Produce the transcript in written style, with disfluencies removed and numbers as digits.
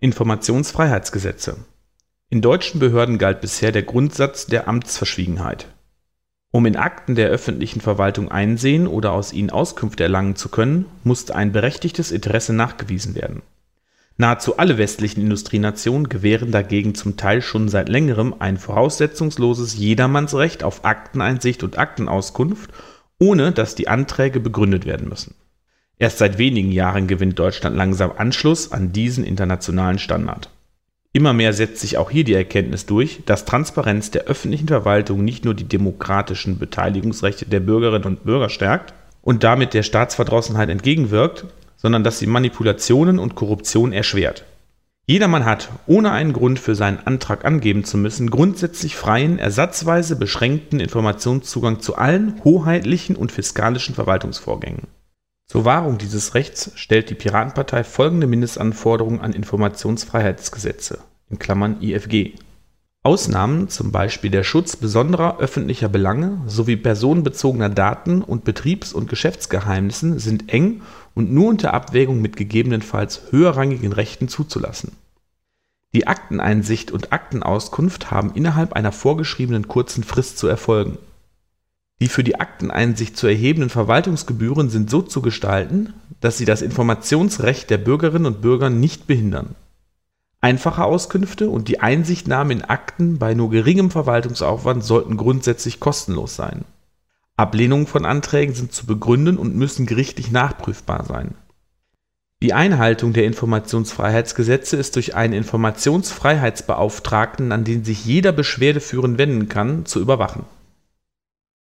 Informationsfreiheitsgesetze. In deutschen Behörden galt bisher der Grundsatz der Amtsverschwiegenheit. Um in Akten der öffentlichen Verwaltung einsehen oder aus ihnen Auskünfte erlangen zu können, musste ein berechtigtes Interesse nachgewiesen werden. Nahezu alle westlichen Industrienationen gewähren dagegen zum Teil schon seit längerem ein voraussetzungsloses Jedermannsrecht auf Akteneinsicht und Aktenauskunft, ohne dass die Anträge begründet werden müssen. Erst seit wenigen Jahren gewinnt Deutschland langsam Anschluss an diesen internationalen Standard. Immer mehr setzt sich auch hier die Erkenntnis durch, dass Transparenz der öffentlichen Verwaltung nicht nur die demokratischen Beteiligungsrechte der Bürgerinnen und Bürger stärkt und damit der Staatsverdrossenheit entgegenwirkt, sondern dass sie Manipulationen und Korruption erschwert. Jedermann hat, ohne einen Grund für seinen Antrag angeben zu müssen, grundsätzlich freien, ersatzweise beschränkten Informationszugang zu allen hoheitlichen und fiskalischen Verwaltungsvorgängen. Zur Wahrung dieses Rechts stellt die Piratenpartei folgende Mindestanforderungen an Informationsfreiheitsgesetze (IFG). Ausnahmen, zum Beispiel der Schutz besonderer öffentlicher Belange sowie personenbezogener Daten und Betriebs- und Geschäftsgeheimnissen, sind eng und nur unter Abwägung mit gegebenenfalls höherrangigen Rechten zuzulassen. Die Akteneinsicht und Aktenauskunft haben innerhalb einer vorgeschriebenen kurzen Frist zu erfolgen. Die für die Akteneinsicht zu erhebenden Verwaltungsgebühren sind so zu gestalten, dass sie das Informationsrecht der Bürgerinnen und Bürger nicht behindern. Einfache Auskünfte und die Einsichtnahme in Akten bei nur geringem Verwaltungsaufwand sollten grundsätzlich kostenlos sein. Ablehnungen von Anträgen sind zu begründen und müssen gerichtlich nachprüfbar sein. Die Einhaltung der Informationsfreiheitsgesetze ist durch einen Informationsfreiheitsbeauftragten, an den sich jeder beschwerdeführend wenden kann, zu überwachen.